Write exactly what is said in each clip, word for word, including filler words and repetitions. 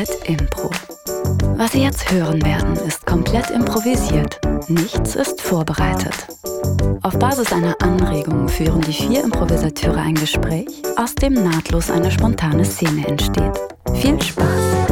Zeit Impro. Was Sie jetzt hören werden, ist komplett improvisiert. Nichts ist vorbereitet. Auf Basis einer Anregung führen die vier Improvisateure ein Gespräch, aus dem nahtlos eine spontane Szene entsteht. Viel Spaß!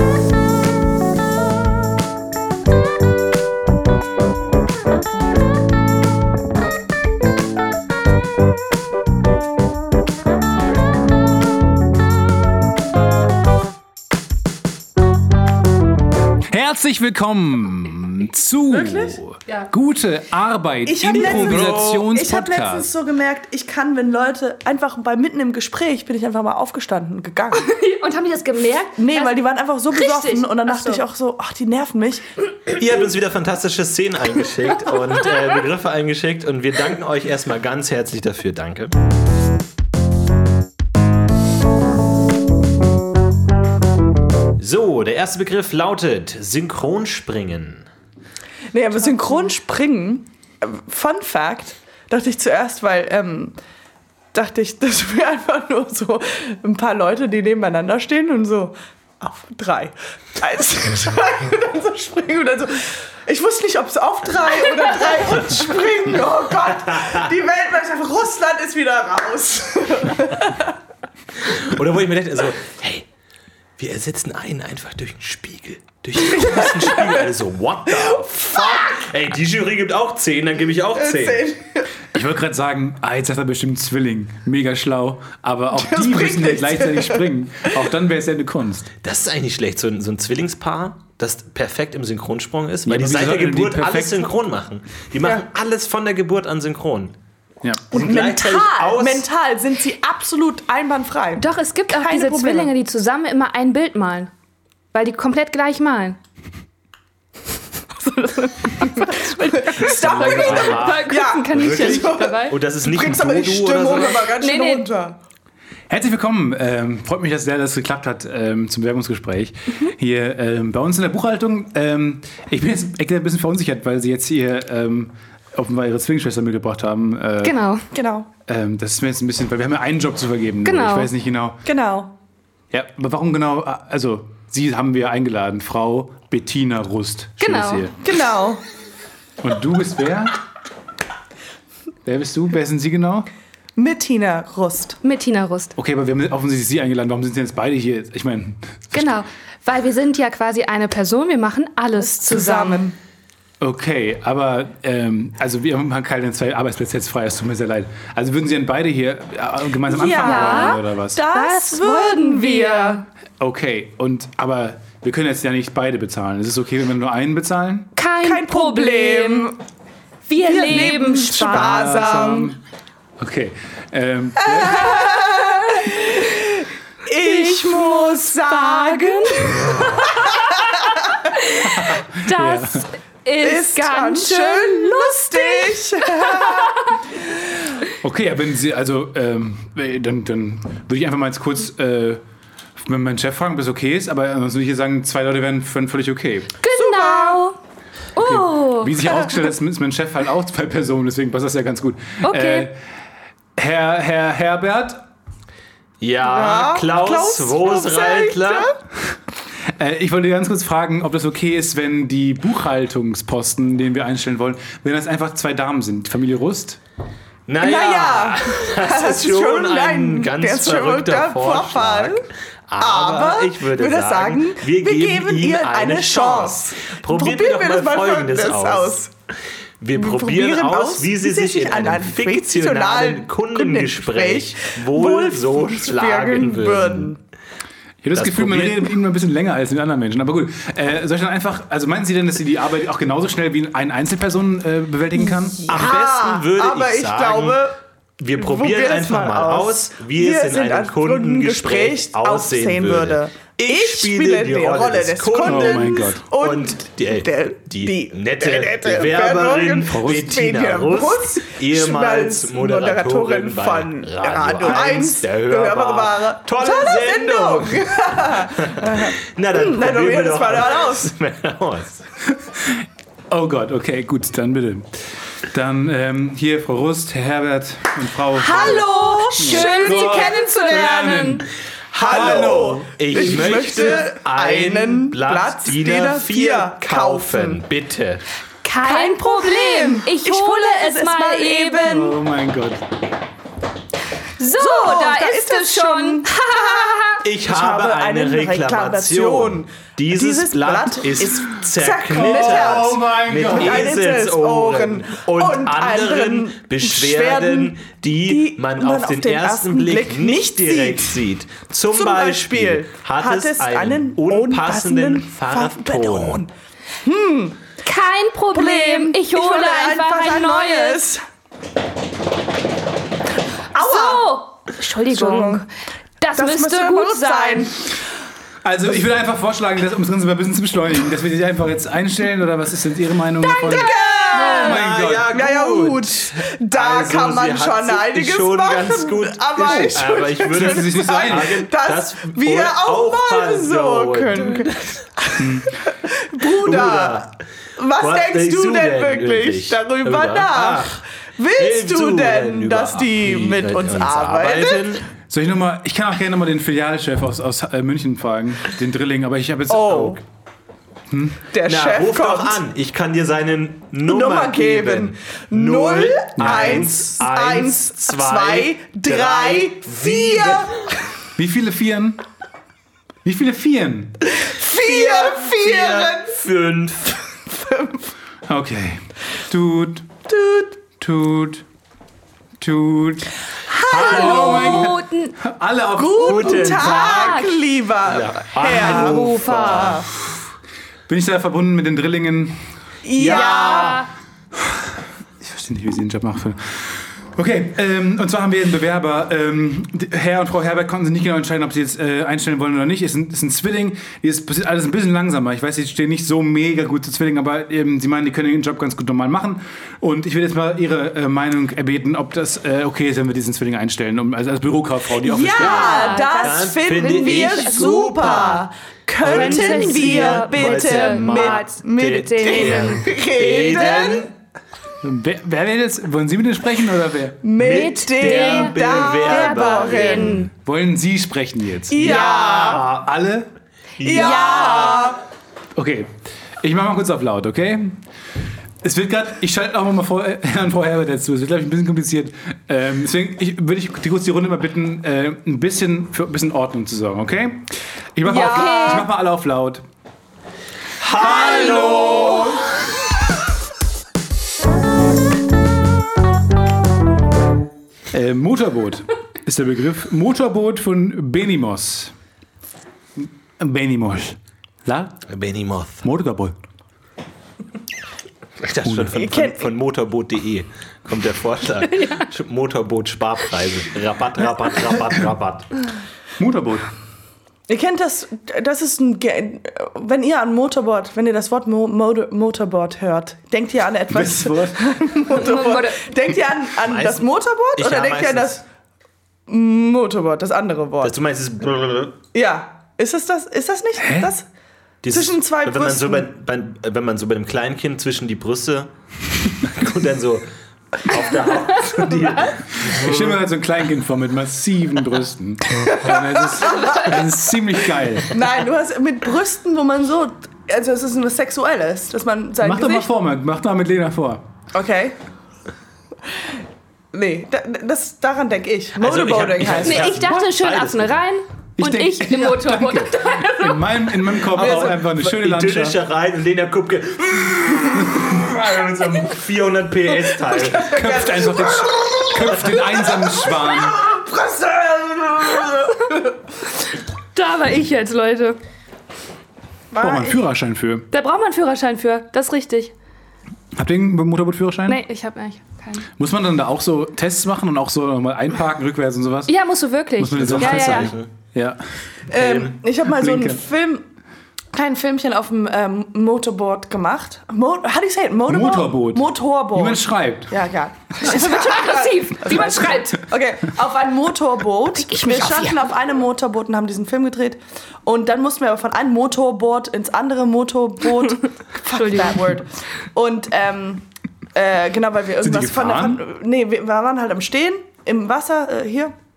Herzlich willkommen zu ja. Gute Arbeit, Improvisationspodcast. Ich habe letztens so gemerkt, ich kann, wenn Leute einfach bei mitten im Gespräch, bin ich einfach mal aufgestanden und gegangen. Und haben die das gemerkt? Nee, weil die waren einfach so Richtig. besoffen und dann dachte so. ich auch so, ach, die nerven mich. Ihr habt uns wieder fantastische Szenen eingeschickt und äh, Begriffe eingeschickt und wir danken euch erstmal ganz herzlich dafür. Danke. So, der erste Begriff lautet Synchronspringen. Nee, aber Synchronspringen, Fun Fact, dachte ich zuerst, weil, ähm, dachte ich, das wäre einfach nur so ein paar Leute, die nebeneinander stehen und so, auf drei, eins, zwei, und dann so springen und dann so, ich wusste nicht, ob es auf drei oder drei und springen, oh Gott, die Welt war einfach, Russland ist wieder raus. Oder wo ich mir dachte, so, hey, wir ersetzen einen einfach durch einen Spiegel. Durch einen großen Spiegel. Also, what the fuck? Ey, die Jury gibt auch zehn, dann gebe ich auch zehn. Ich wollte gerade sagen, ah, jetzt hat er bestimmt Zwilling. Mega schlau. Aber auch das die müssen ja gleichzeitig springen. Auch dann wäre es ja eine Kunst. Das ist eigentlich nicht schlecht. So ein, so ein Zwillingspaar, das perfekt im Synchronsprung ist. Weil Ja, die aber seit der wie sollten die Geburt perfekt- alles synchron machen. Die machen Ja. alles von der Geburt an synchron. Ja. Und sind gleichzeitig mental, aus- mental sind sie absolut einwandfrei. Doch, es gibt auch Keine diese Probleme. Zwillinge, die zusammen immer ein Bild malen. Weil die komplett gleich malen. Stop Mal kurz Ja, ein Kaninchen wirklich? dabei. Und das ist nicht ein bringst aber die Dodo oder Stimmung so. aber ganz schön Nee, nee. runter. Herzlich willkommen. Ähm, freut mich dass sehr, dass es geklappt hat ähm, zum Werbungsgespräch. Hier ähm, bei uns in der Buchhaltung. Ähm, ich bin jetzt echt ein bisschen verunsichert, weil Sie jetzt hier ähm, offenbar Ihre Zwillingsschwester mitgebracht haben. Äh, Genau. Genau, ähm, das ist mir jetzt ein bisschen, weil wir haben ja einen Job zu vergeben. Genau. Ich weiß nicht genau. genau. Ja, aber warum genau? Also, Sie haben wir eingeladen, Frau Bettina Rust. Schönes Genau. hier. Genau. Und du bist wer? Wer bist du? Wer sind Sie genau? Mit Tina Rust. Mit Tina Rust. Okay, aber wir haben offensichtlich Sie eingeladen. Warum sind Sie jetzt beide hier? Ich meine, Genau. Weil wir sind ja quasi eine Person, wir machen alles zusammen. okay, aber ähm, also wir haben keine zwei Arbeitsplätze jetzt frei. Es tut mir sehr leid. Also würden Sie denn beide hier äh, gemeinsam anfangen Ja, wollen, oder was? Das, Das würden wir. Okay, und aber wir können jetzt ja nicht beide bezahlen. Ist es okay, wenn wir nur einen bezahlen? Kein, Kein Problem. Problem. Wir, Wir leben leben sparsam. sparsam. Okay. Ähm, Ich muss sagen, Das ist, ist ganz schön lustig. Okay, ja, wenn Sie, also, ähm, dann, dann würde ich einfach mal jetzt kurz äh, mit meinem Chef fragen, ob das okay ist, aber ansonsten würde ich hier sagen, zwei Leute wären wären völlig okay. Genau. Oh. Wie sich herausgestellt hat, ist mein Chef halt auch zwei Personen, deswegen passt das ja ganz gut. Okay. Äh, Herr, Herr Herbert, Ja, Ja, Klaus, Klaus Rosreitler. äh, ich wollte ganz kurz fragen, ob das okay ist, wenn die Buchhaltungsposten, den wir einstellen wollen, wenn das einfach zwei Damen sind. Familie Rust? Naja, Naja, das ist schon ein ganz verrückter Vorschlag. Aber ich würde sagen, wir geben Ihnen eine Chance. Probieren wir doch mal Folgendes aus. Wir probieren aus, wie Sie sich in einem fiktionalen Kundengespräch wohl so schlagen würden. Ich habe das, Das Gefühl, man probieren- redet mit ihm ein bisschen länger als mit anderen Menschen. Aber gut, äh, soll ich dann einfach, also meinen Sie denn, dass Sie die Arbeit auch genauso schnell wie eine Einzelperson äh, bewältigen kann? Am besten würde aber ich ich sagen, glaube, wir probieren probieren es einfach mal mal aus, aus, wie es in einem Kundengespräch aussehen würde. Ich spiele die Rolle des Kunden Oh mein Gott. und die, der- die, die nette nette Bewerberin Bewerberin Bettina Rust, ehemals Moderatorin von Radio eins, der hörbare Tolle Sendung. Na, dann Na, probieren wir das doch mal aus. mal aus. Oh Gott, okay, gut, dann bitte. Dann ähm, hier Frau Rust, Herr Herbert und Frau... Hallo, schön Sie kennenzulernen. Hallo, ich, ich möchte, möchte einen Blatt D I N A vier kaufen. Bitte. Kein Problem, ich, ich hole es, es mal eben. Oh mein Gott. So, so da, da ist, ist es schon. ich, ich habe eine, eine Reklamation. Reklamation. Dieses, Dieses Blatt, Blatt ist, ist zerknittert oh mein mit Gott. Eselsohren und, und anderen Beschwerden, die, die man, man auf den, auf den ersten Blick, Blick nicht direkt sieht. sieht. Zum, Zum Beispiel hat, hat es einen unpassenden Farbton. Hm. Kein Problem, ich hole, ich hole einfach, einfach ein neues. Aua! So, Entschuldigung. Das, das müsste gut sein. Also ich würde einfach vorschlagen, das, um das Ganze mal ein bisschen zu beschleunigen, dass wir dich einfach jetzt einstellen, oder was ist denn Ihre Meinung davon? Danke! Oh mein Gott. Ja, ja, ja gut. Da also, kann man schon einiges schon machen. Ganz gut aber, ich, aber ich würde sich nicht sagen, dass, dass wir auch mal so können. Bruder, Bruder, was, was denkst, denkst du denn wirklich, wirklich darüber Oder? nach? Ach, willst du denn, dass die mit, mit uns, uns arbeiten? arbeiten? Soll ich nochmal, ich kann auch gerne nochmal den Filialchef aus, aus äh, München fragen, den Drilling, aber ich habe jetzt... Oh. Hm? Der Na, Chef ruf kommt. doch an, ich kann dir seine Nummer, Nummer geben. null, eins, eins, zwei, drei, vier. Wie viele Vieren? Wie viele Vieren? Vier, Vieren. Fünf. Fünf. Okay. Tut. Tut. Tut. Tut. Hallo. Guten, alle auf guten, guten Tag, Tag, lieber ja. Herr Rufer. Bin ich da verbunden mit den Drillingen? Ja. Ich verstehe nicht, wie Sie den Job machen. Okay, ähm, und zwar haben wir einen Bewerber. Ähm, Herr und Frau Herbert konnten sich nicht genau entscheiden, ob sie jetzt äh, einstellen wollen oder nicht. Es ist ein, ist ein Zwilling. Es passiert alles ein bisschen langsamer. Ich weiß, sie stehen nicht so mega gut zu Zwillingen, aber ähm, sie meinen, die können den Job ganz gut normal machen. Und ich will jetzt mal Ihre äh, Meinung erbeten, ob das äh, okay ist, wenn wir diesen Zwilling einstellen, um, also als Bürokauffrau, die offiziell. Ja, das, das finden find wir super. Könnten wir bitte mit, mit denen reden? Wer, wer will das? Wollen Sie mit denen sprechen oder wer? Mit, mit der Bewerberin. Wollen Sie sprechen jetzt? Ja. ja. Alle? Ja. ja. Okay, ich mache mal kurz auf laut, okay? Es wird gerade, ich schalte auch mal vor Herrn und Frau Herbert dazu. Es wird, glaube ich, ein bisschen kompliziert. Ähm, deswegen ich, würde ich die, kurz die Runde mal bitten, äh, ein bisschen für ein bisschen Ordnung zu sorgen, okay? Ich mache ja. mal, mach mal alle auf laut. Hallo! Äh, Motorboot ist der Begriff. Motorboot von Benimos. Benimos. La? Benimoth. Motorboot. Ich dachte schon, von, von, von motorboot punkt de kommt der Vorschlag. Ja. Motorboot-Sparpreise. Rabatt, Rabatt, Rabatt, Rabatt. Motorboot. Ihr kennt das, das ist ein, wenn ihr an Motorboard, wenn ihr das Wort Mo, Motor, Motorboard hört, denkt ihr an etwas? Wort? Motorboard. Denkt ihr an, an das Motorboard ich oder denkt ihr an das Motorboard, das andere Wort? Das du meinst, es ist ja, ist es das? Ist das nicht Hä? das? Dieses, zwischen zwei wenn Brüsten. Man so bei, bei, wenn man so bei einem Kleinkind zwischen die Brüste und dann so auf der Haut. Die, ich stelle mir halt so ein Kleinkind vor mit massiven Brüsten. Das ist, das ist ziemlich geil. Nein, du hast mit Brüsten, wo man so, also es ist was Sexuelles, dass man sein Mach Gesicht... doch mal vor, mach doch mal mit Lena vor. Okay. Nee, das, daran denke ich. Motorboating also heißt nee, ich dachte schön Affen rein. Ich und denk, ich im Motorboot. Ja, in, meinem, in meinem Kopf ist einfach eine schöne Landschaft. Idyllische rein und Lena Kupke mit so einem vierhundert P S Teil. Köpft einfach den, köpft den einsamen Schwan. Da war ich jetzt, Leute. Da braucht man einen Führerschein für. Da braucht man einen Führerschein für, das ist richtig. Habt ihr einen Motorbootführerschein? Nee, ich habe eigentlich keinen. Muss man dann da auch so Tests machen und auch so mal einparken, rückwärts und sowas? Ja, musst du wirklich. Muss man so ja, ja, ja. Ja. Ähm, ich habe mal Blinken. so einen Film, kleinen Filmchen auf dem ähm, Motorboard gemacht. Mo- How do you say it? Motorboard? Motorboot. Motorboot. Wie man schreibt. Ja, ja. Das wird schon aggressiv, wie man schreibt. Okay, auf ein Motorboot. Ich wir mich auf standen hier. auf einem Motorboot und haben diesen Film gedreht. Und dann mussten wir aber von einem Motorboot ins andere Motorboot. Fuck that word. Und ähm, äh, genau, weil wir Sind die irgendwas von der... gefahren? Von, nee, wir waren halt am Stehen, im Wasser, äh, hier.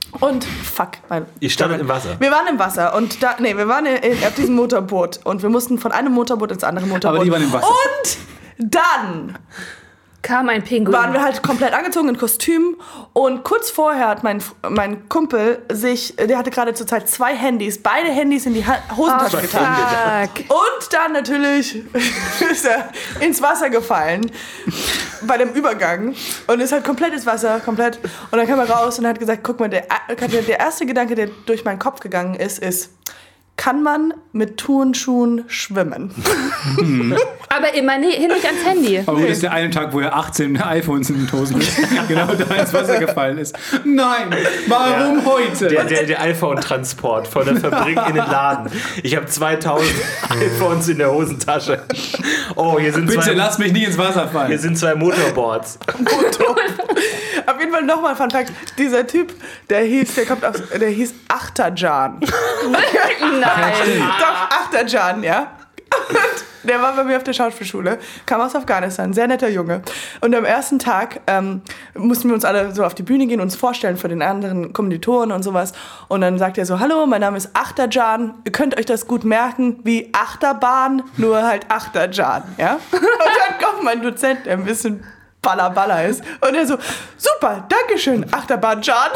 Und fuck, mein. Ihr standet im Wasser. Wir waren im Wasser und da, nee, wir waren in, auf diesem Motorboot und wir mussten von einem Motorboot ins andere Motorboot. Aber die waren im Wasser. Und dann kam ein Pinguin. waren wir halt komplett angezogen in Kostüm und kurz vorher hat mein, mein Kumpel sich, der hatte gerade zur Zeit zwei Handys, beide Handys in die ha- Hosentasche oh, getan. Fuck. Und dann natürlich ist er ins Wasser gefallen bei dem Übergang und ist halt komplett ins Wasser, komplett. Und dann kam er raus und hat gesagt, guck mal, der, der erste Gedanke, der durch meinen Kopf gegangen ist, ist, kann man mit Turnschuhen schwimmen? Aber immerhin nicht ans Handy. Aber gut, ist der eine Tag, wo er achtzehn iPhones in den Hosen ist, genau da ins Wasser gefallen ist. Nein, warum ja. heute? Der, der, der iPhone-Transport von der Fabrik in den Laden. Ich habe zweitausend iPhones in der Hosentasche. Oh, hier sind Bitte zwei, lass mich nicht ins Wasser fallen. Hier sind zwei Motorboards. Auf jeden Fall nochmal Fun Fact. Dieser Typ, der hieß, der kommt aus, der hieß Achterjan. Nein. Doch, Achterjan, ja. Und der war bei mir auf der Schauspielschule, kam aus Afghanistan, sehr netter Junge. Und am ersten Tag ähm, mussten wir uns alle so auf die Bühne gehen, uns vorstellen für den anderen Kommilitonen und sowas. Und dann sagt er so, hallo, mein Name ist Achterjan. Ihr könnt euch das gut merken, wie Achterbahn, nur halt Achterjan, ja. Und dann kommt mein Dozent, der ein bisschen Baller Baller ist. Und er so, super, dankeschön, Achterbahn-Jan.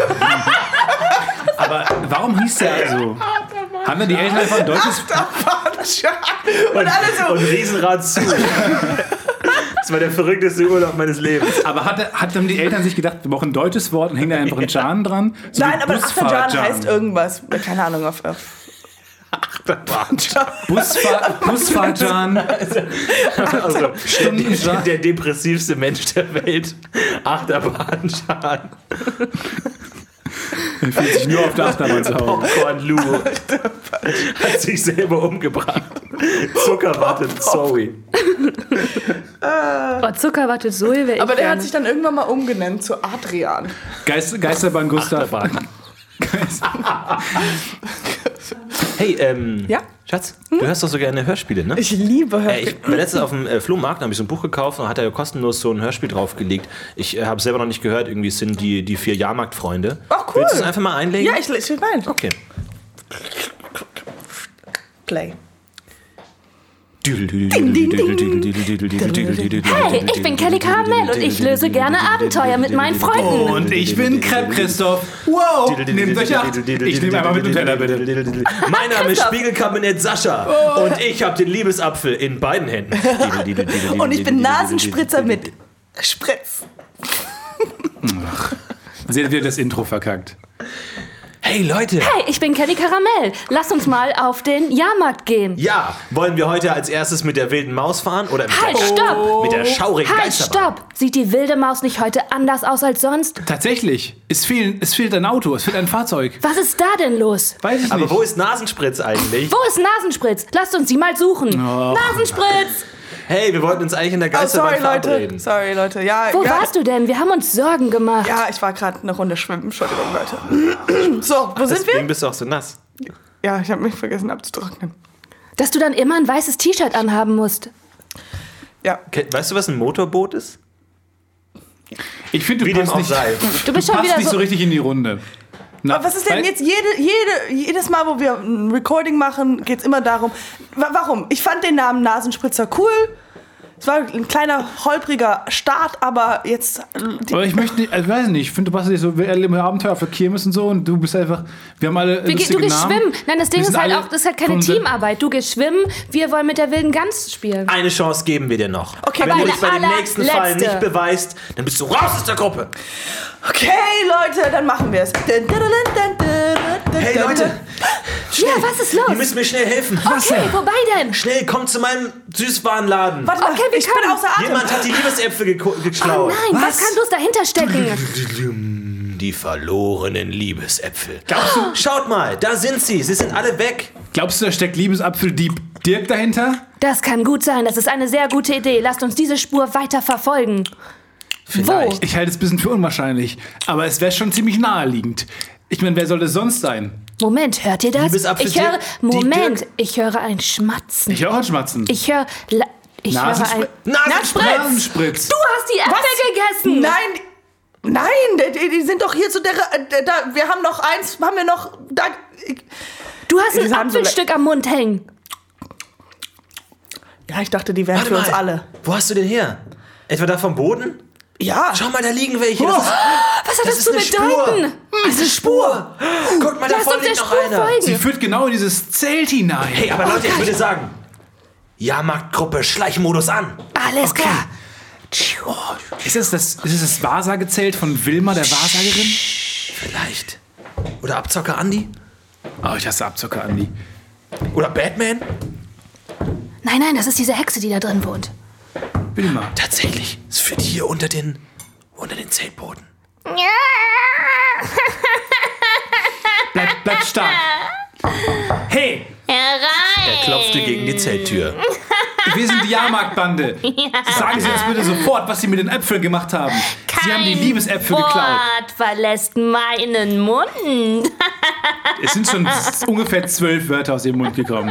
Aber warum hieß der also? Haben dann die Eltern einfach ein deutsches... Achterbahn-Jan. Und, und alle so... Und Riesenrad zu. Das war der verrückteste Urlaub meines Lebens. Aber hat, hat dann die Eltern sich gedacht, wir brauchen ein deutsches Wort und hängen da einfach einen Jan dran? So Nein, aber Achterjan heißt irgendwas. Keine Ahnung, auf... auf Achterbahn-Jan. Busfahr- Busfahrtjan. Also, der, der depressivste Mensch der Welt. Achterbahn-Jan. Er fühlt sich nur auf der Achterbahn zu Hause. Popcorn Lou hat sich selber umgebracht. Zuckerwatte Zoe. Oh, Zuckerwatte Zoe wäre ich Aber der gerne. hat sich dann irgendwann mal umgenannt zu Adrian. Geist, Geisterbahn Gustav. Hey, ähm, Ja? Schatz, hm? du hörst doch so gerne Hörspiele, ne? Ich liebe Hörspiele. Äh, ich war letztens auf dem äh, Flohmarkt, da habe ich so ein Buch gekauft und hat er kostenlos so ein Hörspiel draufgelegt. Ich äh, habe es selber noch nicht gehört, irgendwie sind die, die vier Jahrmarktfreunde. Ach, cool. Willst du es einfach mal einlegen? Ja, ich, ich will meinen. Okay. Play. Hey, Hey, ich bin Kelly Caramel und ich löse gerne Abenteuer mit meinen Freunden. Und ich bin Crepe Christoph. Wow, nehmt euch acht. Ich nehme einmal mit Nutella, bitte. Mein Name ist Spiegelkabinett Sascha und ich habe den Liebesapfel in beiden Händen. Und ich bin Nasenspritzer mit Spritz. Ach, sie hat wieder das Intro verkackt. Hey Leute! Hey, ich bin Kelly Caramel. Lass uns mal auf den Jahrmarkt gehen. Ja, wollen wir heute als erstes mit der wilden Maus fahren oder mit, Halt, der, stopp! mit der schaurigen Halt, Geisterbahn? stopp! Sieht die wilde Maus nicht heute anders aus als sonst? Tatsächlich, es fehlt, es fehlt ein Auto, es fehlt ein Fahrzeug. Was ist da denn los? Weiß ich Aber nicht. wo ist Nasenspritz eigentlich? Wo ist Nasenspritz? Lasst uns sie mal suchen. Oh. Nasenspritz! Hey, wir wollten uns eigentlich in der Oh, Geisterbahn sorry, Leute. verabreden. Sorry, Leute. Ja, Wo ja, warst du denn? Wir haben uns Sorgen gemacht. Ja, ich war gerade eine Runde schwimmen. Entschuldigung, Leute. So, wo sind Deswegen wir? bist du auch so nass. Ja, ich habe mich vergessen abzutrocknen. Dass du dann immer ein weißes T-Shirt anhaben musst. Ja. Okay, weißt du, was ein Motorboot ist? Ich finde, du Wie dem passt auch nicht, sei. Du bist du schon passt wieder nicht so so... richtig in die Runde. Na, Aber was ist denn weil- jetzt jede, jede, jedes Mal, wo wir ein Recording machen, geht es immer darum, wa- warum? Ich fand den Namen Nasenspritzer cool. Es war ein kleiner, holpriger Start, aber jetzt... Die, Aber ich möchte nicht, ich weiß nicht, ich finde, du passt nicht so, wir erleben Abenteuer auf der Kirmes und so und du bist einfach, wir haben alle Wir, lustige du gehst Namen. schwimmen. Nein, das Ding Wir ist sind halt alle auch, das ist halt keine vom- Teamarbeit. Du gehst schwimmen, wir wollen mit der wilden Gans spielen. Eine Chance geben wir dir noch. Okay, Wenn aber du eine dich bei dem nächsten Fall allerletzte. nicht beweist, dann bist du raus aus der Gruppe. okay, Leute, dann machen wir es. Hey Leute, Ja, was ist los? ihr müsst mir schnell helfen. Okay, wobei denn? Schnell, kommt zu meinem Süßwarenladen. Warte mal, Okay, wir ich bin können. außer Atem. Jemand hat die Liebesäpfel geko- geklaut. Oh nein, was, kann bloß dahinter stecken? Die verlorenen Liebesäpfel. Glaubst du? Schaut mal, da sind sie. Sie sind alle weg. Glaubst du, da steckt Liebesapfeldieb Dirk dahinter? Das kann gut sein, das ist eine sehr gute Idee. Lasst uns diese Spur weiter verfolgen. Vielleicht. Ich halte es ein bisschen für unwahrscheinlich, aber es wäre schon ziemlich naheliegend. Ich meine, wer soll es sonst sein? Moment, hört ihr das? Liebesapfel Ich höre, Dirk- die Moment, Dirk- ich höre ein Schmatzen. Ich höre auch Schmatzen. Ich höre, ich höre ein... Nasenspritz. Nasenspritz. Nasenspritz. Du hast die Äpfel gegessen! Nein, Nein, die, die sind doch hier zu der... Da, wir haben noch eins, haben wir noch... Da, du hast ein Apfelstück so am Mund hängen. Ja, ich dachte, die wären Warte für mal. uns alle. Wo hast du den her? Etwa da vom Boden? Ja. Schau mal, da liegen welche. Oh. Das ist, Was hat das, das zu ist bedeuten? Das ist eine Spur. Guck mal, da Lass vorne uns liegt der noch Spur einer. folgen. Sie führt genau in dieses Zelt hinein. Hey, aber Leute, ich würde sagen, Jahrmarktgruppe, Schleichmodus an. Alles Okay. klar. Ist das das, ist das, das Wahrsagezelt von Wilma, der Wahrsagerin? Vielleicht. Oder Abzocker Andi? Oh, ich hasse Abzocker, Andi. Oder Batman? Nein, nein, das ist diese Hexe, die da drin wohnt. Wilma. Tatsächlich. Es führt hier unter den, unter den Zeltboden. Bleib, bleib stark. Hey, Er klopfte gegen die Zelttür. wir sind die Jahrmarktbande. Sagen Sie uns bitte sofort, was Sie mit den Äpfeln gemacht haben. Sie haben die Liebesäpfel geklaut. Wort verlässt meinen Mund. Es sind schon ungefähr zwölf Wörter aus Ihrem Mund gekommen.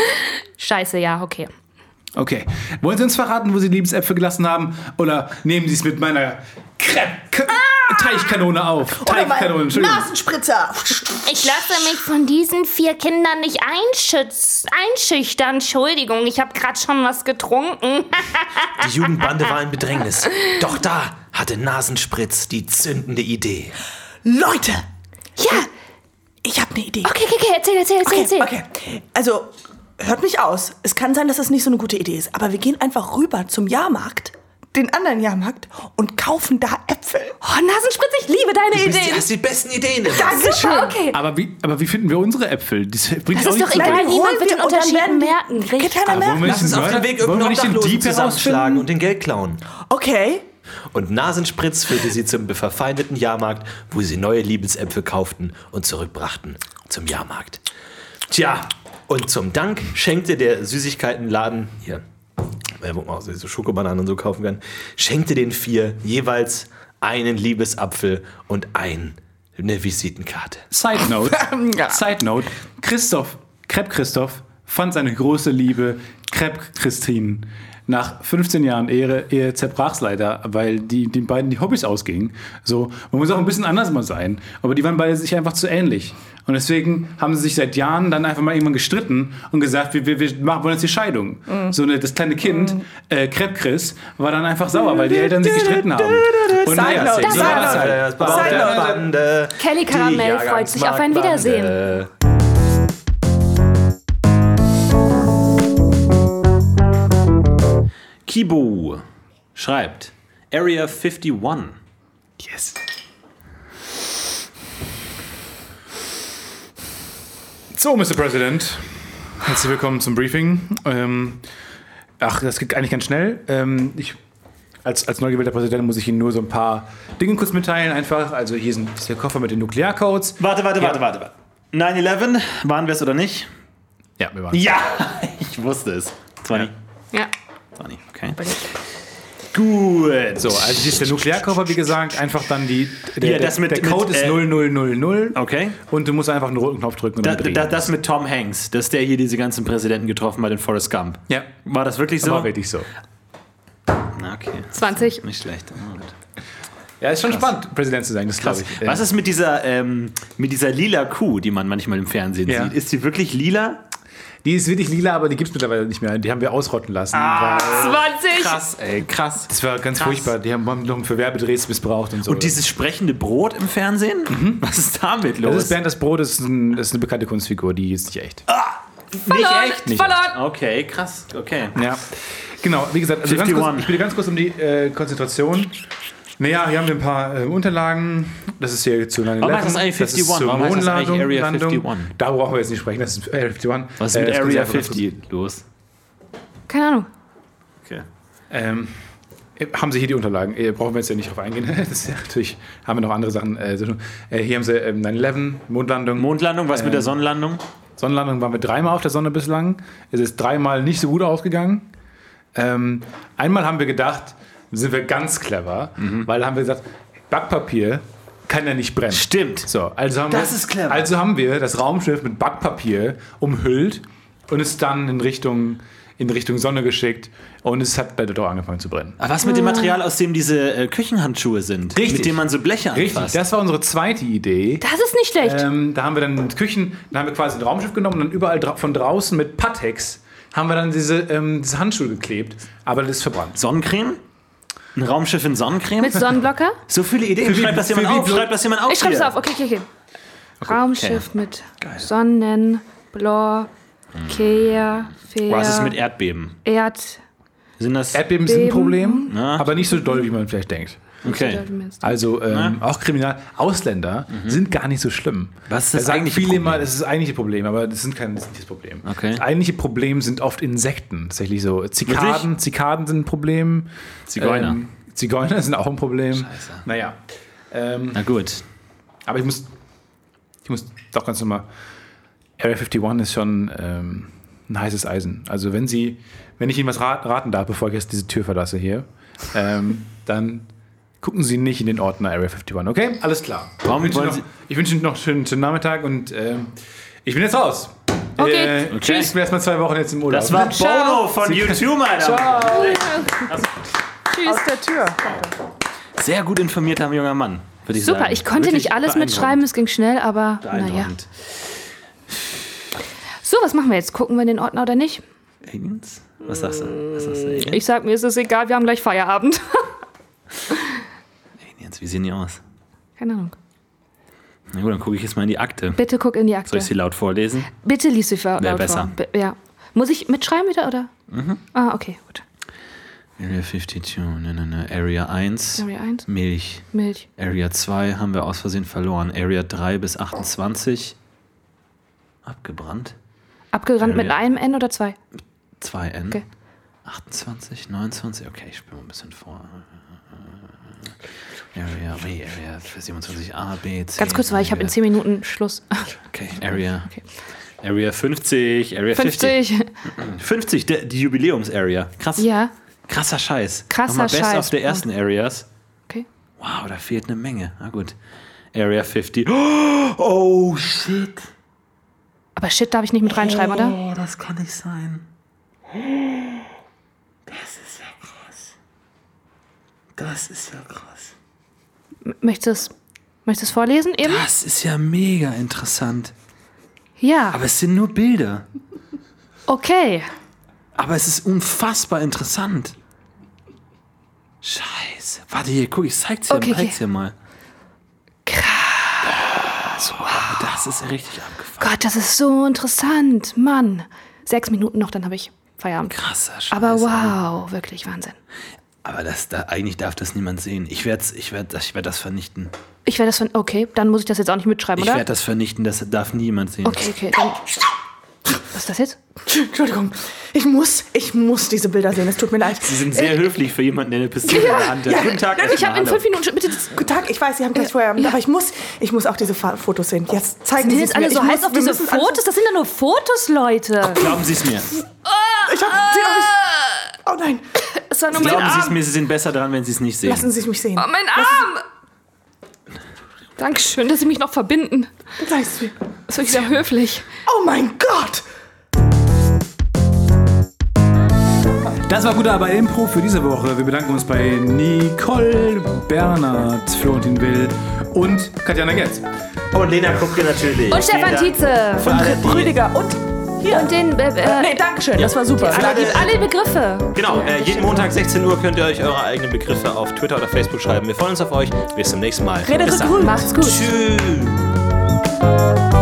Scheiße, ja, okay. Okay. Wollen Sie uns verraten, wo Sie die Liebesäpfel gelassen haben? Oder nehmen Sie es mit meiner Krepp Teichkanone auf? Teichkanone, Entschuldigung. Nasenspritzer. Ich lasse mich von diesen vier Kindern nicht einschütz- einschüchtern. Entschuldigung, ich habe gerade schon was getrunken. Die Jugendbande war in Bedrängnis. Doch da hatte Nasenspritz die zündende Idee. Leute, Ja, ich habe eine Idee. okay, okay, okay, erzähl, erzähl, erzähl, erzähl. Okay, okay. Also, hört mich aus. Es kann sein, dass das nicht so eine gute Idee ist. Aber wir gehen einfach rüber zum Jahrmarkt, den anderen Jahrmarkt, und kaufen da Äpfel. Oh, Nasenspritz, ich liebe deine Du Ideen. hast die besten Ideen. immer. Dankeschön. Super, okay. Aber wie, aber wie finden wir unsere Äpfel? Das bringt Das auch ist doch nichts. egal, Nein, niemand holen wird wir den und dann Unterschied werden die- merken. Geht Richtig. keiner Aber wollen wir merken. Lass uns auf dem Weg Wollen wir irgendeinen nicht den Obdachlosen Dieb zusammenschlagen herausfinden? und den Geld klauen. Okay. Und Nasenspritz führte sie zum verfeindeten Jahrmarkt, wo sie neue Liebesäpfel kauften und zurückbrachten zum Jahrmarkt. Tja, und zum Dank schenkte der Süßigkeitenladen, hier, äh, wo man auch so Schokobananen und so kaufen kann, schenkte den vier jeweils einen Liebesapfel und ein, eine Visitenkarte. Side Note, Ja. Side Note, Christoph, Krepp Christoph fand seine große Liebe, Krepp Christine, nach fünfzehn Jahren Ehe, Ehe zerbrach es leider, weil die, den beiden die Hobbys ausgingen. So, man muss auch ein bisschen anders mal sein. Aber die waren beide sich einfach zu ähnlich. Und deswegen haben sie sich seit Jahren dann einfach mal irgendwann gestritten und gesagt, wir, wir, wir machen, wollen jetzt die Scheidung. Mm. So eine, das kleine Kind, mm. äh, Krepp Chris, war dann einfach sauer, weil die Eltern sich gestritten haben. Und Side note, so Side war das note. halt. Side note. Bande, Kelly Karamell freut sich auf ein Wiedersehen. Kibo schreibt Area einundfünfzig. Yes. So, Mister President, herzlich willkommen zum Briefing. Ähm, ach, das geht eigentlich ganz schnell. Ähm, ich, als, als neu gewählter Präsident muss ich Ihnen nur so ein paar Dinge kurz mitteilen. Einfach, also hier sind, ist der Koffer mit den Nuklearcodes. Warte, warte, Ja. warte, warte, warte. neun elf, waren wir es oder nicht? Ja, wir waren. Ja, ich wusste es. zwanzig. Ja. zwanzig, okay. Gut. So, also hier ist der Nuklearkoffer, wie gesagt. Einfach dann die. Der, Ja, das mit- der Code mit, ist äh, null null null null. Okay. Und du musst einfach einen roten Knopf drücken und Da, dann drehen. da, das mit Tom Hanks, dass der hier diese ganzen Präsidenten getroffen hat in Forrest Gump. ja, War das wirklich so? war wirklich so. Na, okay. zwanzig. Nicht schlecht. Oh, gut. Ja, ist schon spannend, Präsident zu sein, das glaube ich. Was ist mit dieser, ähm, mit dieser lila Kuh, die man manchmal im Fernsehen Ja. sieht? Ist die wirklich lila? Die ist wirklich lila, aber die gibt es mittlerweile nicht mehr. Die haben wir ausrotten lassen. Ah. weil zwanzig. Krass, ey, krass. das war ganz Krass. furchtbar. Die haben noch für Werbedrehs missbraucht und so. Und dieses sprechende Brot im Fernsehen? Was ist damit los? das ist Bernd das Brot, das ist, ein, das ist eine bekannte Kunstfigur, die ist nicht echt. nicht echt? Nicht Verloren. Okay, krass, okay. Ja, genau. Wie gesagt, also ganz kurz, einundfünfzig. ich bitte ganz kurz um die äh, Konzentration. Naja, hier haben wir ein paar äh, Unterlagen. Das ist hier zu neun elf. Warum heißt das eigentlich Das ist einundfünfzig? zur Warum heißt das eigentlich Mondlandung. Area Landung. einundfünfzig? Da brauchen wir jetzt nicht sprechen, das ist Area einundfünfzig. Was ist mit Äh, das können Sie Area einfach ganz kurz- fünfzig los? Keine Ahnung. Okay. Ähm, haben Sie hier die Unterlagen? Äh, brauchen wir jetzt ja nicht drauf eingehen. Das ist ja natürlich, haben wir noch andere Sachen. Äh, so, äh, hier haben Sie ähm, neun elf, Mondlandung. Mondlandung, was mit der Sonnenlandung? Sonnenlandung waren wir dreimal auf der Sonne bislang. Es ist dreimal nicht so gut ausgegangen. Ähm, einmal haben wir gedacht, sind wir ganz clever, Mhm. weil da haben wir gesagt, Backpapier kann ja nicht brennen. Stimmt. So, also haben Das wir, ist clever. Also haben wir das Raumschiff mit Backpapier umhüllt und es dann in Richtung in Richtung Sonne geschickt und es hat bei der Door angefangen zu brennen. Aber was mit dem Material, aus dem diese äh, Küchenhandschuhe sind? Richtig. Mit dem man so Bleche anfasst? Richtig, das war unsere zweite Idee. Das ist nicht schlecht. Ähm, da haben wir dann Küchen, da haben wir quasi ein Raumschiff genommen und dann überall dra- von draußen mit Pateks haben wir dann diese, ähm, diese Handschuhe geklebt. Aber das ist verbrannt. Sonnencreme? Ein Raumschiff in Sonnencreme? Mit Sonnenblocker? So viele Ideen. Für wie- Schreibt das jemand für wie- auf. Schreibt das jemand auf. Ich schreibe es hier. auf. Okay, okay, okay. Raumschiff mit Sonnenblocker, Was ist mit Erdbeben? Erd... Sind das... Erdbeben sind ein Beben. Problem, Na? aber nicht so doll, wie man vielleicht denkt. Okay. Also ähm, auch Kriminal. Ausländer sind gar nicht so schlimm. Was ist Da das sagen eigentliche viele Problem? immer, das ist das eigentliche Problem, aber das, sind kein, das ist nicht das Problem. Okay. Das eigentliche Problem sind oft Insekten. Tatsächlich so. Zikaden, Zikaden sind ein Problem. Zigeuner. Ähm, Zigeuner sind auch ein Problem. Scheiße. Naja. Ähm, Na gut. aber ich muss, ich muss doch ganz normal. Area einundfünfzig ist schon ähm, ein heißes Eisen. Also wenn Sie, wenn ich Ihnen was rat, raten darf, bevor ich jetzt diese Tür verlasse hier, ähm, dann gucken Sie nicht in den Ordner Area einundfünfzig, okay? Alles klar. Warum ich wünsche wollen noch, Sie- ich wünsche Ihnen noch einen schönen, schönen Nachmittag und ähm, ich bin jetzt raus. Okay, Äh, okay. Tschüss, ich bin erstmal zwei Wochen jetzt im Urlaub. Das war Bono von YouTube, Alter. Ciao. Aus der Tür. Sehr gut informierter junger Mann, würde ich Super, sagen. ich konnte Wirklich nicht alles beeindruckend. mitschreiben, es ging schnell, aber naja. Beeindruckend. So, was machen wir jetzt? Gucken wir in den Ordner oder nicht? Aliens? Was sagst du? Was sagst du? Aliens? Ich sag mir, es ist egal, wir haben gleich Feierabend. Aliens, wie sehen die aus? Keine Ahnung. Na gut, dann gucke ich jetzt mal in die Akte. Bitte guck in die Soll Akte. ich sie laut vorlesen? Bitte lies sie vor. Wär laut besser. vor. Bi- Ja. Muss ich mitschreiben wieder, oder? Mhm. Ah, okay, gut. Area einundfünfzig, ne, ne, ne. Area eins, Area eins. Milch. Milch. Area zwei haben wir aus Versehen verloren. Area drei bis achtundzwanzig abgebrannt. Abgerannt mit Area- einem N oder zwei? zwei N. Okay. achtundzwanzig, neunundzwanzig, okay, ich spüre ein bisschen vor. Area B, Area siebenundzwanzig A, B, C. Ganz kurz, weil ich habe in zehn Minuten Schluss. Okay, Area. Okay. Area fünfzig, Area fünfzig. fünfzig. fünfzig, der, die Jubiläums-Area. Krass. Ja, Krasser Scheiß. Krasser Nochmal Best Scheiß. auf der ersten Areas. okay. Wow, da fehlt eine Menge. Na gut. Area fünfzig. Oh, oh shit. Aber Shit darf ich nicht mit reinschreiben, oder? Oh, das kann nicht sein. Das ist ja krass. Das ist ja krass. M- Möchtest du es möchtest du es vorlesen eben? Das ist ja mega interessant. Ja, Aber es sind nur Bilder. okay. Aber es ist unfassbar interessant. Scheiße. Warte hier, guck, ich zeig's dir, Okay, zeig's okay. dir mal. Krass. Wow, das ist ja richtig abgefahren. Gott, das ist so interessant. Mann. Sechs Minuten noch, dann habe ich Feierabend. Krasser Scheiß. Aber wow, wirklich Wahnsinn. Aber das, da, eigentlich darf das niemand sehen. Ich werde ich werd, ich werd das vernichten. Ich werde das von. Okay, dann muss ich das jetzt auch nicht mitschreiben, Ich oder? werde das vernichten, das darf niemand sehen. Okay, okay. Dann, was ist das jetzt? Entschuldigung, ich muss, ich muss diese Bilder sehen. Es tut mir leid. Sie sind sehr höflich für jemanden, der eine Pistole in der Hand hat. ja, Guten Tag, ich Ich erstmal, habe in hallo. fünf Minuten. Bitte. das- Guten Tag, ich weiß, Sie haben gleich Feierabend, aber ich muss, ich muss auch diese Fa- Fotos sehen. Jetzt zeigen Sind Sie jetzt es alle mir. so Ich heiß muss- auf wir diese müssen alles- Fotos? Das sind ja nur Fotos, Leute. Glauben Sie es mir. Ich hab sie noch nicht. Oh nein, Es war nur mein Glauben Sie es Arm. mir, Sie sind besser dran, wenn Sie es nicht sehen. lassen Sie mich sehen. Oh, mein Arm. Dankeschön, dass Sie mich noch verbinden. Sagen Sie es mir. Das ist wirklich sehr höflich. Oh mein Gott! Das war Gute Arbeit Impro für diese Woche. Wir bedanken uns bei Nicole, Bernhard, Florentin Will und Katjana Getz. Und Lena Kupke natürlich. Und Stefan Tietze. Für alle, die, Rüdiger und hier. Und den. Äh, äh, Nee, Dankeschön, das war super. alle, die, alle Begriffe. Genau, äh, jeden Montag sechzehn Uhr könnt ihr euch eure eigenen Begriffe auf Twitter oder Facebook schreiben. Wir freuen uns auf euch. Bis zum nächsten Mal. Redet Bis dann. grün. Macht's gut. Tschüss.